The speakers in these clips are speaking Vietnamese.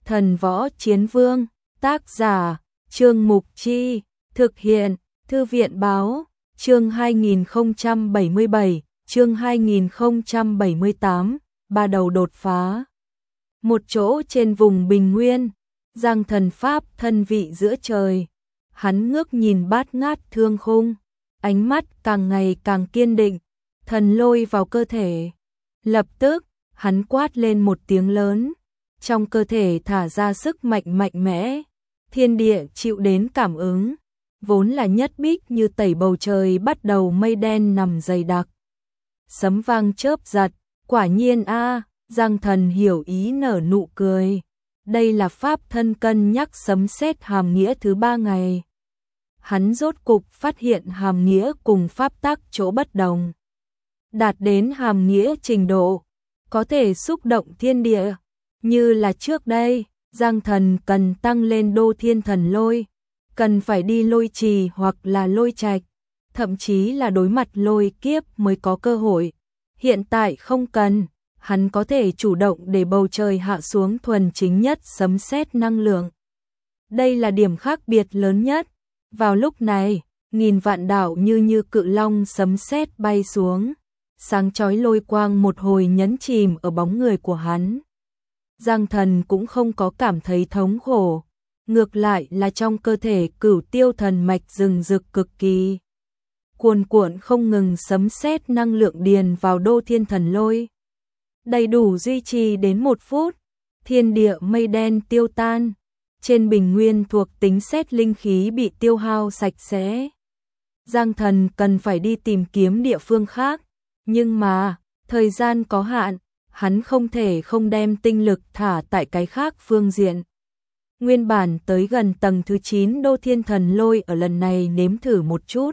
Thần Võ Chiến Vương, tác giả, Trương Mục Chi, thực hiện, Thư viện Báo, chương 2077, chương 2078, ba đầu đột phá. Một chỗ trên vùng Bình Nguyên, Giang Thần pháp thân vị giữa trời. Hắn ngước nhìn bát ngát thương khung, ánh mắt càng ngày càng kiên định, thần lôi vào cơ thể. Lập tức, hắn quát lên một tiếng lớn, trong cơ thể thả ra sức mạnh mạnh mẽ, thiên địa chịu đến cảm ứng, vốn là nhất bích như tẩy bầu trời bắt đầu mây đen nằm dày đặc. Sấm vang chớp giật, quả nhiên a, Giang Thần hiểu ý nở nụ cười. Đây là pháp thân cân nhắc sấm sét hàm nghĩa thứ 3 ngày. Hắn rốt cục phát hiện hàm nghĩa cùng pháp tắc chỗ bất đồng. Đạt đến hàm nghĩa trình độ, có thể xúc động thiên địa. Như là trước đây, Giang Thần cần tăng lên đô thiên thần lôi, cần phải đi lôi trì hoặc là lôi trạch, thậm chí là đối mặt lôi kiếp mới có cơ hội. Hiện tại không cần, hắn có thể chủ động để bầu trời hạ xuống thuần chính nhất sấm sét năng lượng. Đây là điểm khác biệt lớn nhất. Vào lúc này, nghìn vạn đạo như cự long sấm sét bay xuống, sáng chói lôi quang một hồi nhấn chìm ở bóng người của hắn. Giang Thần cũng không có cảm thấy thống khổ, ngược lại là trong cơ thể cửu tiêu thần mạch rừng rực cực kỳ. Cuồn cuộn không ngừng sấm sét năng lượng điền vào đô thiên thần lôi. Đầy đủ duy trì đến 1 phút, thiên địa mây đen tiêu tan. Trên bình nguyên thuộc tính sét linh khí bị tiêu hao sạch sẽ. Giang Thần cần phải đi tìm kiếm địa phương khác, nhưng mà, thời gian có hạn, hắn không thể không đem tinh lực thả tại cái khác phương diện. Nguyên bản tới gần tầng thứ 9 đô thiên thần lôi ở lần này nếm thử một chút.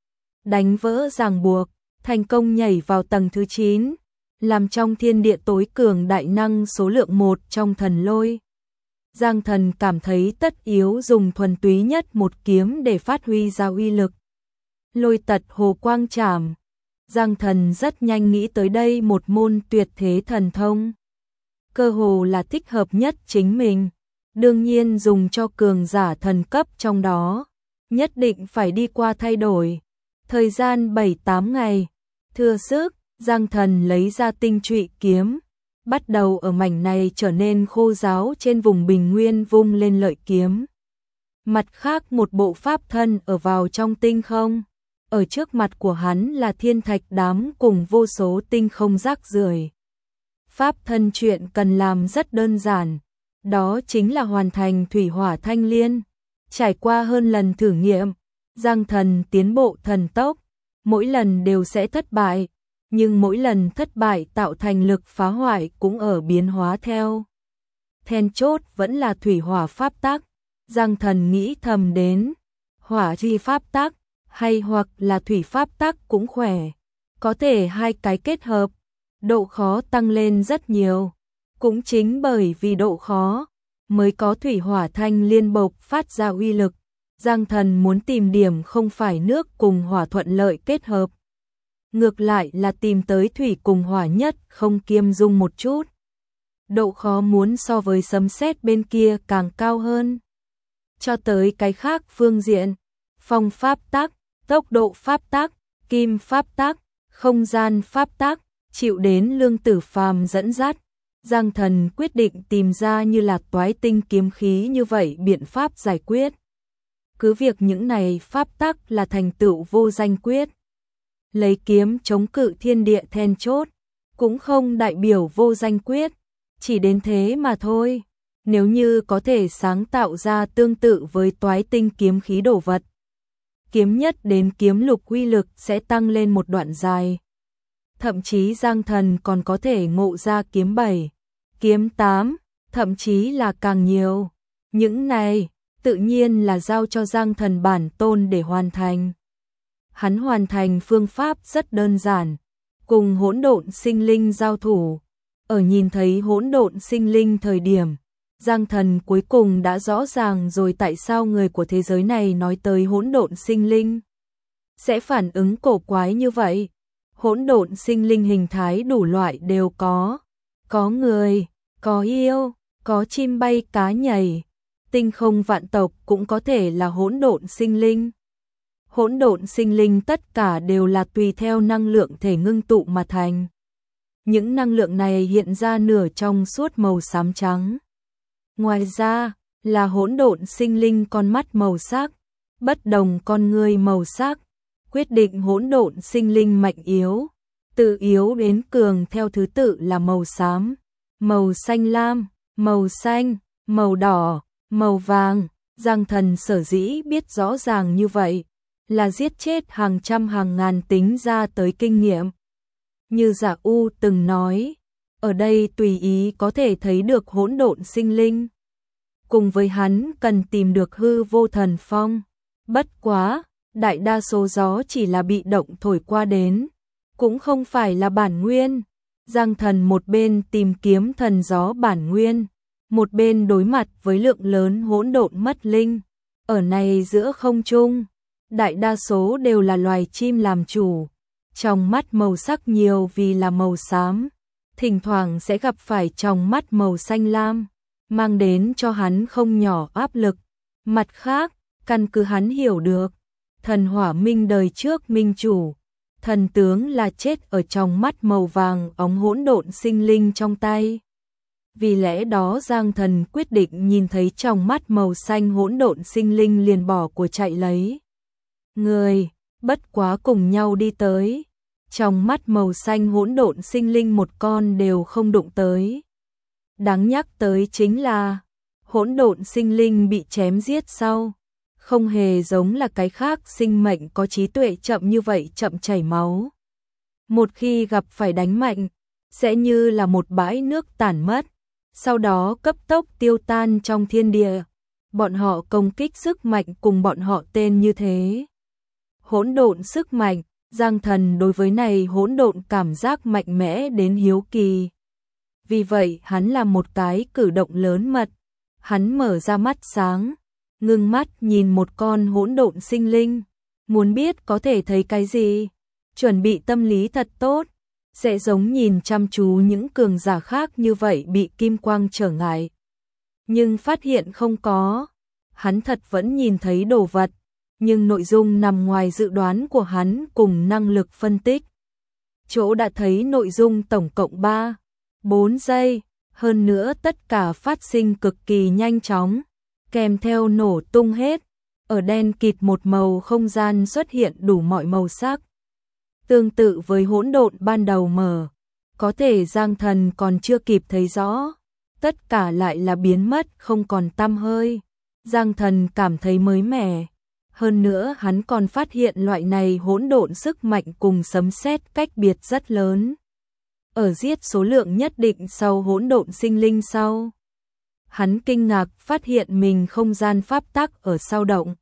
Đánh vỡ ràng buộc, thành công nhảy vào tầng thứ 9, làm trong thiên địa tối cường đại năng số lượng 1 trong thần lôi. Giang Thần cảm thấy tất yếu dùng thuần túy nhất một kiếm để phát huy ra uy lực. Lôi tật hồ quang trảm. Giang Thần rất nhanh nghĩ tới đây một môn tuyệt thế thần thông. Cơ hồ là thích hợp nhất chính mình. Đương nhiên dùng cho cường giả thần cấp trong đó. Nhất định phải đi qua thay đổi. Thời gian 7-8 ngày. Thừa sức, Giang Thần lấy ra tinh trụy kiếm. Bắt đầu ở mảnh này trở nên khô ráo trên vùng bình nguyên vung lên lợi kiếm. Mặt khác một bộ pháp thân ở vào trong tinh không. Ở trước mặt của hắn là thiên thạch đám cùng vô số tinh không rác rưởi. Pháp thân chuyện cần làm rất đơn giản. Đó chính là hoàn thành thủy hỏa thanh liên. Trải qua hơn lần thử nghiệm, Giang Thần tiến bộ thần tốc. Mỗi lần đều sẽ thất bại. Nhưng mỗi lần thất bại tạo thành lực phá hoại cũng ở biến hóa theo. Then chốt vẫn là thủy hỏa pháp tắc. Giang Thần nghĩ thầm đến, hỏa chi pháp tắc, hay hoặc là thủy pháp tắc cũng khỏe. Có thể hai cái kết hợp, độ khó tăng lên rất nhiều. Cũng chính bởi vì độ khó, mới có thủy hỏa thanh liên bộc phát ra uy lực. Giang Thần muốn tìm điểm không phải nước cùng hỏa thuận lợi kết hợp. Ngược lại là tìm tới thủy cùng hỏa nhất không kiêm dung một chút. Độ khó muốn so với sấm sét bên kia càng cao hơn. Cho tới cái khác phương diện, phong pháp tắc, tốc độ pháp tắc, kim pháp tắc, không gian pháp tắc, chịu đến Lương Tử Phàm dẫn dắt. Giang Thần quyết định tìm ra như là toái tinh kiếm khí như vậy biện pháp giải quyết. Cứ việc những này pháp tắc là thành tựu vô danh quyết. Lấy kiếm chống cự thiên địa then chốt, cũng không đại biểu vô danh quyết, chỉ đến thế mà thôi. Nếu như có thể sáng tạo ra tương tự với toái tinh kiếm khí đồ vật, kiếm nhất đến kiếm lục uy lực sẽ tăng lên một đoạn dài. Thậm chí Giang Thần còn có thể ngộ ra kiếm 7, kiếm 8, thậm chí là càng nhiều. Những này, tự nhiên là giao cho Giang Thần bản tôn để hoàn thành. Hắn hoàn thành phương pháp rất đơn giản, cùng hỗn độn sinh linh giao thủ. Ở nhìn thấy hỗn độn sinh linh thời điểm, Giang Thần cuối cùng đã rõ ràng rồi tại sao người của thế giới này nói tới hỗn độn sinh linh sẽ phản ứng cổ quái như vậy. Hỗn độn sinh linh hình thái đủ loại đều có người, có yêu, có chim bay cá nhảy, tinh không vạn tộc cũng có thể là hỗn độn sinh linh. Hỗn độn sinh linh tất cả đều là tùy theo năng lượng thể ngưng tụ mà thành. Những năng lượng này hiện ra nửa trong suốt màu xám trắng. Ngoài ra, là hỗn độn sinh linh con mắt màu sắc, bất đồng con người màu sắc, quyết định hỗn độn sinh linh mạnh yếu, từ yếu đến cường theo thứ tự là màu xám, màu xanh lam, màu xanh, màu đỏ, màu vàng. Giang Thần sở dĩ biết rõ ràng như vậy, là giết chết hàng trăm hàng ngàn tính ra tới kinh nghiệm. Như Dạ U từng nói, ở đây tùy ý có thể thấy được hỗn độn sinh linh. Cùng với hắn cần tìm được hư vô thần phong. Bất quá, đại đa số gió chỉ là bị động thổi qua đến, cũng không phải là bản nguyên. Giang Thần một bên tìm kiếm thần gió bản nguyên, một bên đối mặt với lượng lớn hỗn độn mất linh. Ở này giữa không trung, đại đa số đều là loài chim làm chủ. Trong mắt màu sắc nhiều vì là màu xám, thỉnh thoảng sẽ gặp phải trong mắt màu xanh lam, mang đến cho hắn không nhỏ áp lực. Mặt khác, căn cứ hắn hiểu được, thần hỏa minh đời trước minh chủ, thần tướng là chết ở trong mắt màu vàng óng hỗn độn sinh linh trong tay. Vì lẽ đó Giang Thần quyết định nhìn thấy trong mắt màu xanh hỗn độn sinh linh liền bỏ của chạy lấy. Người, bất quá cùng nhau đi tới. Trong mắt màu xanh hỗn độn sinh linh một con đều không đụng tới. Đáng nhắc tới chính là, hỗn độn sinh linh bị chém giết sau, không hề giống là cái khác sinh mệnh có trí tuệ chậm như vậy chậm chảy máu. Một khi gặp phải đánh mạnh, sẽ như là một bãi nước tản mất, sau đó cấp tốc tiêu tan trong thiên địa. Bọn họ công kích sức mạnh cùng bọn họ tên như thế. Hỗn độn sức mạnh, Giang Thần đối với này hỗn độn cảm giác mạnh mẽ đến hiếu kỳ. Vì vậy hắn làm một cái cử động lớn mật, hắn mở ra mắt sáng, ngưng mắt nhìn một con hỗn độn sinh linh, muốn biết có thể thấy cái gì, chuẩn bị tâm lý thật tốt, sẽ giống nhìn chăm chú những cường giả khác như vậy bị kim quang trở ngại. Nhưng phát hiện không có, hắn thật vẫn nhìn thấy đồ vật, nhưng nội dung nằm ngoài dự đoán của hắn cùng năng lực phân tích. Chỗ đã thấy nội dung tổng cộng 3-4 giây, hơn nữa tất cả phát sinh cực kỳ nhanh chóng, kèm theo nổ tung hết, ở đen kịt một màu không gian xuất hiện đủ mọi màu sắc. Tương tự với hỗn độn ban đầu mở, có thể Giang Thần còn chưa kịp thấy rõ, tất cả lại là biến mất không còn tăm hơi. Giang Thần cảm thấy mới mẻ. Hơn nữa hắn còn phát hiện loại này hỗn độn sức mạnh cùng sấm sét cách biệt rất lớn. Ở giết số lượng nhất định sau hỗn độn sinh linh sau, hắn kinh ngạc phát hiện mình không gian pháp tắc ở sao động.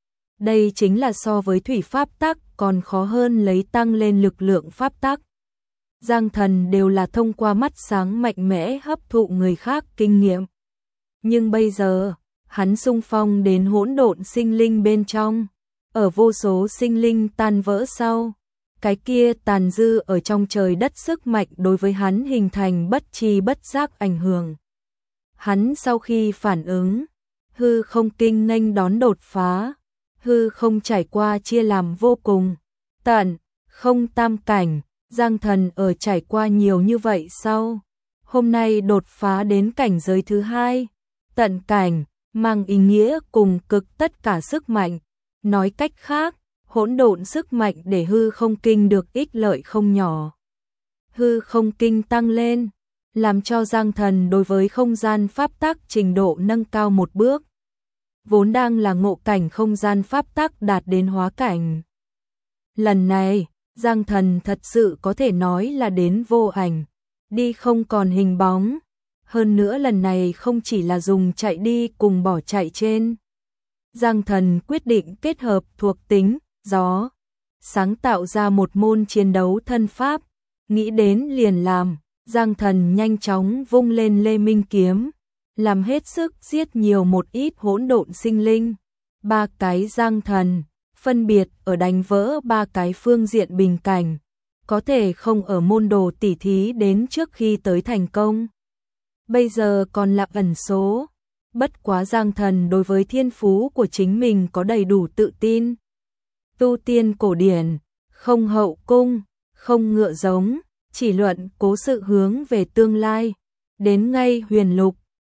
Đây chính là so với thủy pháp tắc còn khó hơn lấy tăng lên lực lượng pháp tắc. Giang Thần đều là thông qua mắt sáng mạnh mẽ hấp thụ người khác kinh nghiệm. Nhưng bây giờ, hắn xung phong đến hỗn độn sinh linh bên trong, ở vô số sinh linh tan vỡ sau, cái kia tàn dư ở trong trời đất sức mạnh đối với hắn hình thành bất tri bất giác ảnh hưởng. Hắn sau khi phản ứng, hư không kinh nghênh đón đột phá, hư không trải qua chia làm vô cùng, tận, không tam cảnh. Giang Thần ở trải qua nhiều như vậy sau, hôm nay đột phá đến cảnh giới thứ 2, tận cảnh, mang ý nghĩa cùng cực tất cả sức mạnh. Nói cách khác, hỗn độn sức mạnh để hư không kinh được ích lợi không nhỏ. Hư không kinh tăng lên, làm cho Giang Thần đối với không gian pháp tắc trình độ nâng cao một bước. Vốn đang là ngộ cảnh không gian pháp tắc đạt đến hóa cảnh. Lần này, Giang Thần thật sự có thể nói là đến vô ảnh, đi không còn hình bóng. Hơn nữa lần này không chỉ là dùng chạy đi cùng bỏ chạy trên. Giang Thần quyết định kết hợp thuộc tính, gió, sáng tạo ra một môn chiến đấu thân pháp, nghĩ đến liền làm. Giang Thần nhanh chóng vung lên Lê Minh kiếm, làm hết sức giết nhiều một ít hỗn độn sinh linh. 3 cái Giang Thần, phân biệt ở đánh vỡ 3 cái phương diện bình cảnh, có thể không ở môn đồ tỉ thí đến trước khi tới thành công. bây giờ còn là ẩn số. Bất quá Giang Thần đối với thiên phú của chính mình có đầy đủ tự tin. Tu tiên cổ điển, không hậu cung, không ngựa giống, chỉ luận cố sự hướng về tương lai. Đến ngay huyền lục,